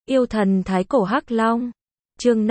Yêu thần thái cổ hắc long. Chương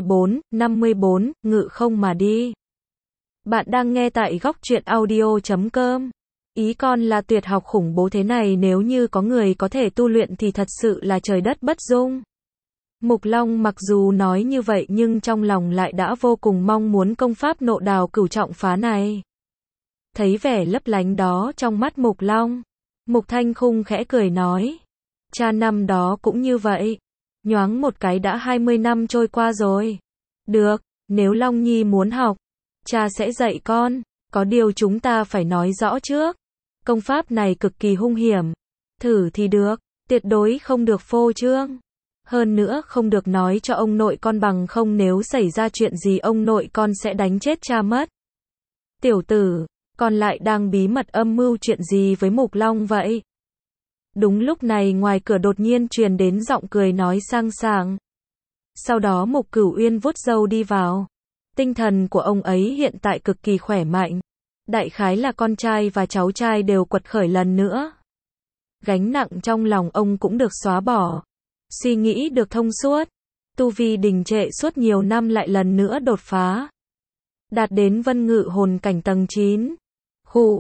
54, ngự không mà đi. Bạn đang nghe tại góc truyện audio.com. Ý con là tuyệt học khủng bố thế này, nếu như có người có thể tu luyện thì thật sự là trời đất bất dung. Mục Long mặc dù nói như vậy nhưng trong lòng lại đã vô cùng mong muốn công pháp nộ đào cửu trọng phá này. Thấy vẻ lấp lánh đó trong mắt Mục Long, Mục Thanh Khung khẽ cười nói. Cha năm đó cũng như vậy. Nhoáng một cái đã 20 năm trôi qua rồi. Được, nếu Long Nhi muốn học, cha sẽ dạy con. Có điều chúng ta phải nói rõ trước. Công pháp này cực kỳ hung hiểm. Thử thì được, tuyệt đối không được phô trương. Hơn nữa không được nói cho ông nội con, bằng không nếu xảy ra chuyện gì ông nội con sẽ đánh chết cha mất. Tiểu tử, con lại đang bí mật âm mưu chuyện gì với Mục Long vậy? Đúng lúc này ngoài cửa đột nhiên truyền đến giọng cười nói sang sảng. Sau đó Mục Cửu Uyên vuốt râu đi vào. Tinh thần của ông ấy hiện tại cực kỳ khỏe mạnh. Đại khái là con trai và cháu trai đều quật khởi lần nữa. Gánh nặng trong lòng ông cũng được xóa bỏ. Suy nghĩ được thông suốt. Tu vi đình trệ suốt nhiều năm lại lần nữa đột phá. Đạt đến vân ngự hồn cảnh tầng 9. Khụ,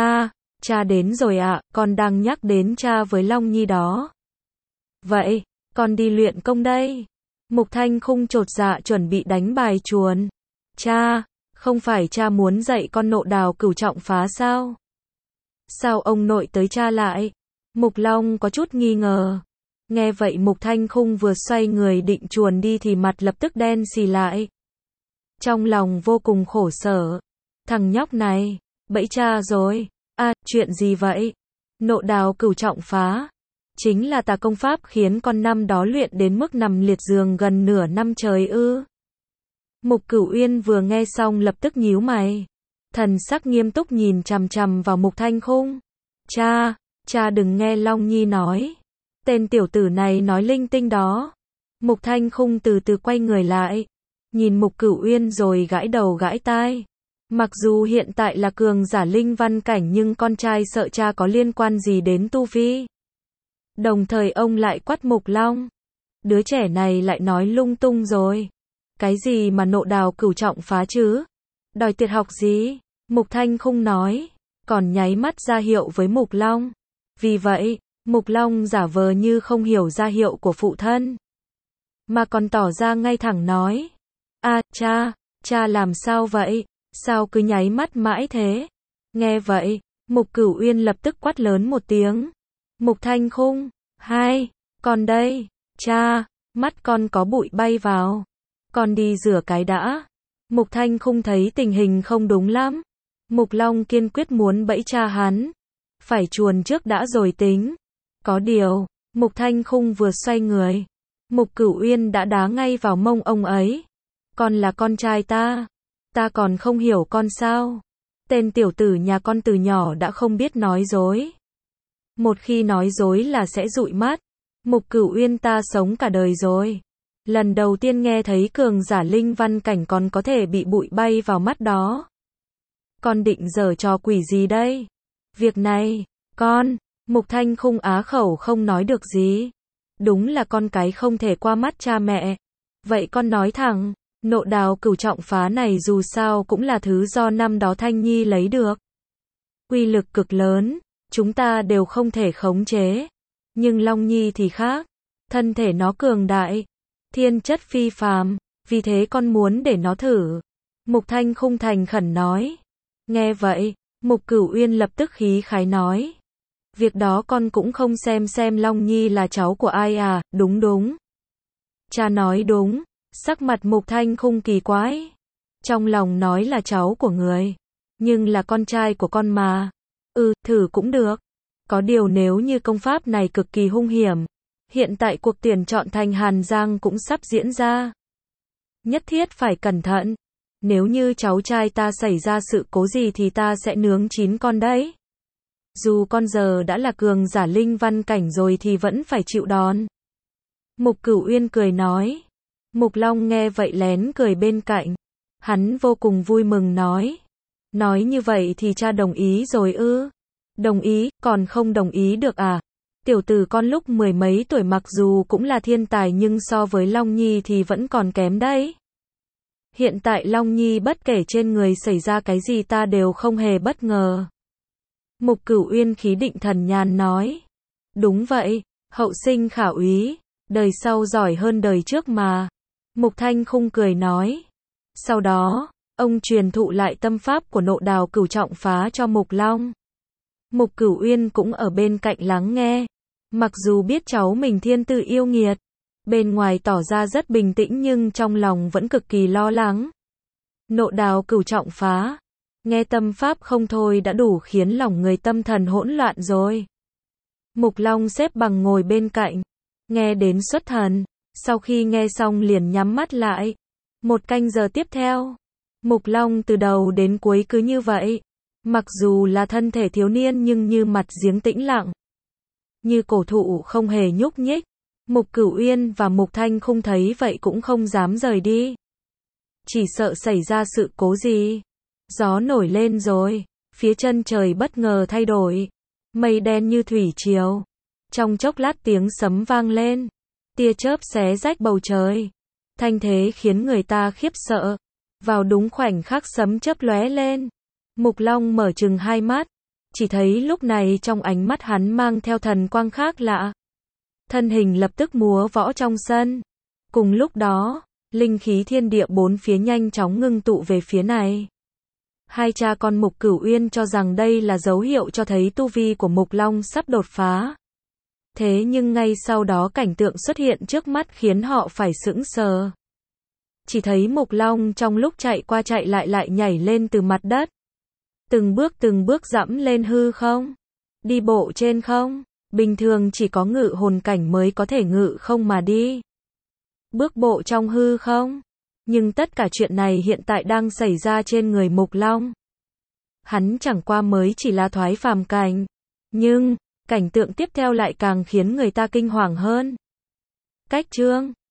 cha đến rồi ạ, con đang nhắc đến cha với Long Nhi đó. Vậy, con đi luyện công đây. Mục Thanh Khung chột dạ chuẩn bị đánh bài chuồn. Cha, không phải cha muốn dạy con nộ đào cửu trọng phá sao? Sao ông nội tới cha lại? Mục Long có chút nghi ngờ. Nghe vậy Mục Thanh Khung vừa xoay người định chuồn đi thì mặt lập tức đen xì lại. Trong lòng vô cùng khổ sở. Thằng nhóc này, bẫy cha rồi. À, chuyện gì vậy? Nộ đào cửu trọng phá. Chính là tà công pháp khiến con năm đó luyện đến mức nằm liệt giường gần nửa năm trời ư? Mục Cửu Uyên vừa nghe xong lập tức nhíu mày. Thần sắc nghiêm túc nhìn chằm chằm vào Mục Thanh Khung. Cha đừng nghe Long Nhi nói. Tên tiểu tử này nói linh tinh đó. Mục Thanh Khung từ từ quay người lại. Nhìn Mục Cửu Uyên rồi gãi đầu gãi tai. Mặc dù hiện tại là cường giả linh văn cảnh nhưng con trai sợ cha có liên quan gì đến tu vi. Đồng thời ông lại quát Mục Long. Đứa trẻ này lại nói lung tung rồi. Cái gì mà nộ đào cửu trọng phá chứ? Đòi tuyệt học gì? Mục Thanh Khung nói. Còn nháy mắt ra hiệu với Mục Long. Vì vậy, Mục Long giả vờ như không hiểu ra hiệu của phụ thân. Mà còn tỏ ra ngay thẳng nói. À, cha làm sao vậy? Sao cứ nháy mắt mãi thế? Nghe vậy, Mục Cửu Uyên lập tức quát lớn một tiếng. Mục Thanh Khung, con đây, cha, mắt con có bụi bay vào. Con đi rửa cái đã. Mục Thanh Khung thấy tình hình không đúng lắm. Mục Long kiên quyết muốn bẫy cha hắn. Phải chuồn trước đã rồi tính. Có điều, Mục Thanh Khung vừa xoay người. Mục Cửu Uyên đã đá ngay vào mông ông ấy. Con là con trai ta còn không hiểu con sao? Tên tiểu tử nhà con từ nhỏ đã không biết nói dối. Một khi nói dối là sẽ dụi mắt. Mục Cửu Uyên ta sống cả đời rồi. Lần đầu tiên nghe thấy cường giả linh văn cảnh còn có thể bị bụi bay vào mắt đó. Con định giở trò quỷ gì đây? Việc này, Mục Thanh Khung á khẩu không nói được gì. Đúng là con cái không thể qua mắt cha mẹ. Vậy con nói thẳng. Nộ đào cửu trọng phá này dù sao cũng là thứ do năm đó Thanh Nhi lấy được. Uy lực cực lớn, chúng ta đều không thể khống chế. Nhưng Long Nhi thì khác. Thân thể nó cường đại, thiên chất phi phàm, vì thế con muốn để nó thử. Mục Thanh Khung thành khẩn nói. Nghe vậy, Mục Cửu Uyên lập tức khí khái nói. Việc đó con cũng không xem Long Nhi là cháu của ai à? Đúng. Cha nói đúng. Sắc mặt Mục Thanh Khung kỳ quái. Trong lòng nói là cháu của người. Nhưng là con trai của con mà. Thử cũng được. Có điều nếu như công pháp này cực kỳ hung hiểm. Hiện tại cuộc tuyển chọn thành Hàn Giang cũng sắp diễn ra. Nhất thiết phải cẩn thận. Nếu như cháu trai ta xảy ra sự cố gì thì ta sẽ nướng chín con đấy. Dù con giờ đã là cường giả linh văn cảnh rồi thì vẫn phải chịu đòn. Mục Cửu Uyên cười nói. Mục Long nghe vậy lén cười bên cạnh. Hắn vô cùng vui mừng nói. Nói như vậy thì cha đồng ý rồi ư? Đồng ý, còn không đồng ý được à? Tiểu tử con lúc mười mấy tuổi mặc dù cũng là thiên tài nhưng so với Long Nhi thì vẫn còn kém đấy. Hiện tại Long Nhi bất kể trên người xảy ra cái gì ta đều không hề bất ngờ. Mục Cửu Uyên khí định thần nhàn nói. Đúng vậy, hậu sinh khả úy, đời sau giỏi hơn đời trước mà. Mục Thanh Khung cười nói. Sau đó, ông truyền thụ lại tâm pháp của Nộ Đào Cửu Trọng Phá cho Mục Long. Mục Cửu Uyên cũng ở bên cạnh lắng nghe. Mặc dù biết cháu mình thiên tư yêu nghiệt, bên ngoài tỏ ra rất bình tĩnh nhưng trong lòng vẫn cực kỳ lo lắng. Nộ Đào Cửu Trọng Phá, nghe tâm pháp không thôi đã đủ khiến lòng người tâm thần hỗn loạn rồi. Mục Long xếp bằng ngồi bên cạnh, nghe đến xuất thần, sau khi nghe xong liền nhắm mắt lại. Một canh giờ tiếp theo, Mục Long từ đầu đến cuối cứ như vậy. Mặc dù là thân thể thiếu niên nhưng như mặt giếng tĩnh lặng, như cổ thụ không hề nhúc nhích. Mục Cửu Uyên và Mục Thanh Khung thấy vậy cũng không dám rời đi. Chỉ sợ xảy ra sự cố gì. Gió nổi lên rồi, phía chân trời bất ngờ thay đổi. Mây đen như thủy triều. Trong chốc lát tiếng sấm vang lên. Tia chớp xé rách bầu trời. Thanh thế khiến người ta khiếp sợ. Vào đúng khoảnh khắc sấm chớp lóe lên, Mục Long mở trừng hai mắt. Chỉ thấy lúc này trong ánh mắt hắn mang theo thần quang khác lạ. Thân hình lập tức múa võ trong sân. Cùng lúc đó, linh khí thiên địa bốn phía nhanh chóng ngưng tụ về phía này. Hai cha con Mục Cửu Uyên cho rằng đây là dấu hiệu cho thấy tu vi của Mục Long sắp đột phá. Thế nhưng ngay sau đó cảnh tượng xuất hiện trước mắt khiến họ phải sững sờ. Chỉ thấy Mục Long trong lúc chạy qua chạy lại nhảy lên từ mặt đất. Từng bước dẫm lên hư không. Đi bộ trên không. Bình thường chỉ có ngự hồn cảnh mới có thể ngự không mà đi. Bước bộ trong hư không. Nhưng tất cả chuyện này hiện tại đang xảy ra trên người Mục Long. Hắn chẳng qua mới chỉ là thoái phàm cảnh. Nhưng, cảnh tượng tiếp theo lại càng khiến người ta kinh hoàng hơn. Cách chương